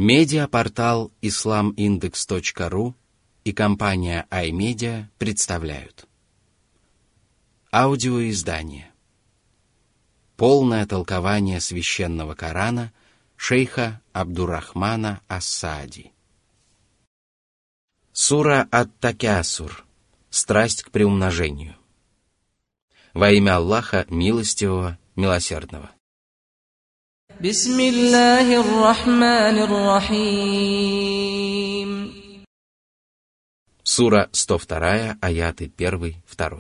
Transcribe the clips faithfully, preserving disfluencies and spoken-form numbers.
Медиапортал ислам индекс точка ру и компания iMedia представляют аудиоиздание «Полное толкование священного Корана» шейха Абдуррахмана ас-Саади. Сура ат-Такясур. Страсть к приумножению. Во имя Аллаха Милостивого, Милосердного. Бисмиллахир-рахманир-рахим. Сура сто два, аяты один, два.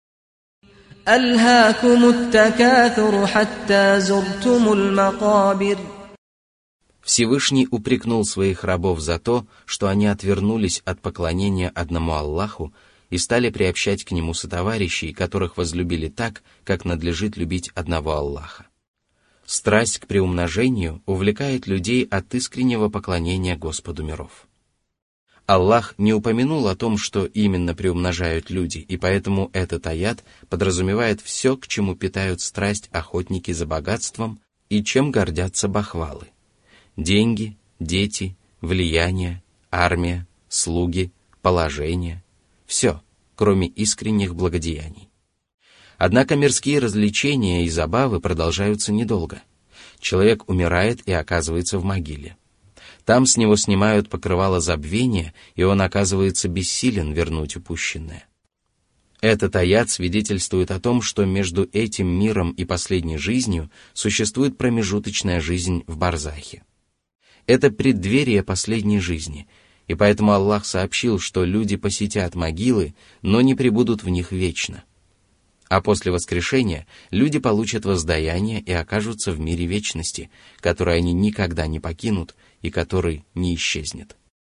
Алхакумут-такаthуру хатта зуртумул макабир. Всевышний упрекнул своих рабов за то, что они отвернулись от поклонения одному Аллаху и стали приобщать к Нему сотоварищей, которых возлюбили так, как надлежит любить одного Аллаха. Страсть к приумножению увлекает людей от искреннего поклонения Господу миров. Аллах не упомянул о том, что именно приумножают люди, и поэтому этот аят подразумевает все, к чему питают страсть охотники за богатством и чем гордятся бахвалы. Деньги, дети, влияние, армия, слуги, положение – все, кроме искренних благодеяний. Однако мирские развлечения и забавы продолжаются недолго. Человек умирает и оказывается в могиле. Там с него снимают покрывало забвения, и он оказывается бессилен вернуть упущенное. Этот аят свидетельствует о том, что между этим миром и последней жизнью существует промежуточная жизнь в барзахе. Это преддверие последней жизни, и поэтому Аллах сообщил, что люди посетят могилы, но не пребудут в них вечно. А после воскрешения люди получат воздаяние и окажутся в мире вечности, который они никогда не покинут и который не исчезнет.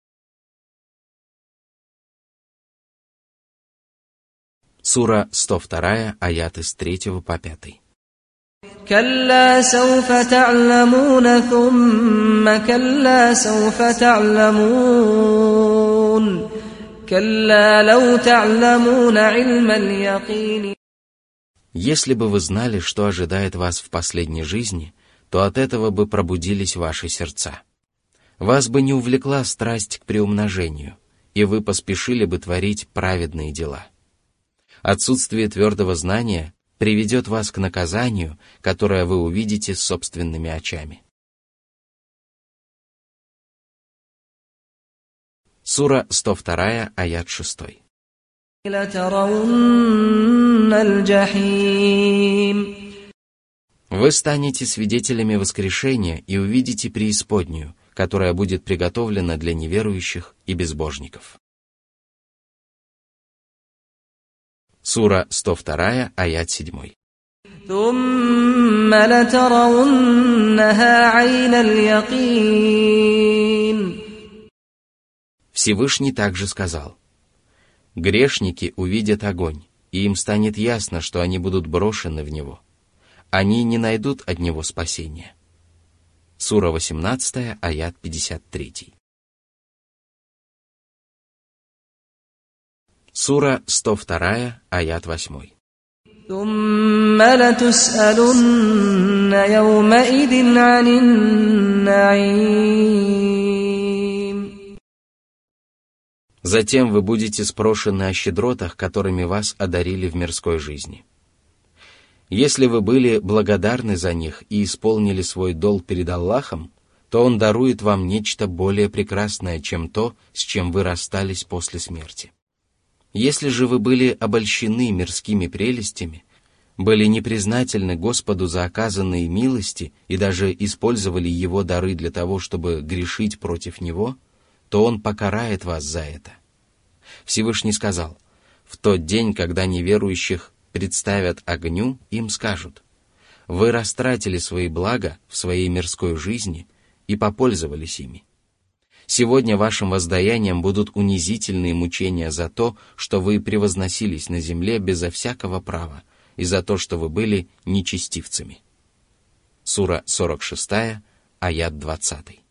Сура сто два, аяты с третьего по пятый. كلا سوف تعلمون ثم كلا سوف تعلمون كلا لو تعلمون علم اليقين. Если бы вы знали, что ожидает вас в последней жизни, то от этого бы пробудились ваши сердца. Вас бы не увлекла страсть к приумножению, и вы поспешили бы творить праведные дела. Отсутствие твердого знания приведет вас к наказанию, которое вы увидите собственными очами. Сура сто два, аят шесть. Вы станете свидетелями воскрешения и увидите преисподнюю, которая будет приготовлена для неверующих и безбожников. Сура сто два, аят семь. Всевышний также сказал: грешники увидят огонь, и им станет ясно, что они будут брошены в него. Они не найдут от него спасения. Сура восемнадцать, аят пятьдесят три. Сура сто два, аят восемь. Затем вы будете спрошены о щедротах, которыми вас одарили в мирской жизни. Если вы были благодарны за них и исполнили свой долг перед Аллахом, то Он дарует вам нечто более прекрасное, чем то, с чем вы расстались после смерти. Если же вы были обольщены мирскими прелестями, были непризнательны Господу за оказанные милости и даже использовали Его дары для того, чтобы грешить против Него, то Он покарает вас за это. Всевышний сказал: в тот день, когда неверующих представят огню, им скажут: вы растратили свои блага в своей мирской жизни и попользовались ими. Сегодня вашим воздаянием будут унизительные мучения за то, что вы превозносились на земле безо всякого права, и за то, что вы были нечестивцами. Сура сорок шесть, аят двадцать.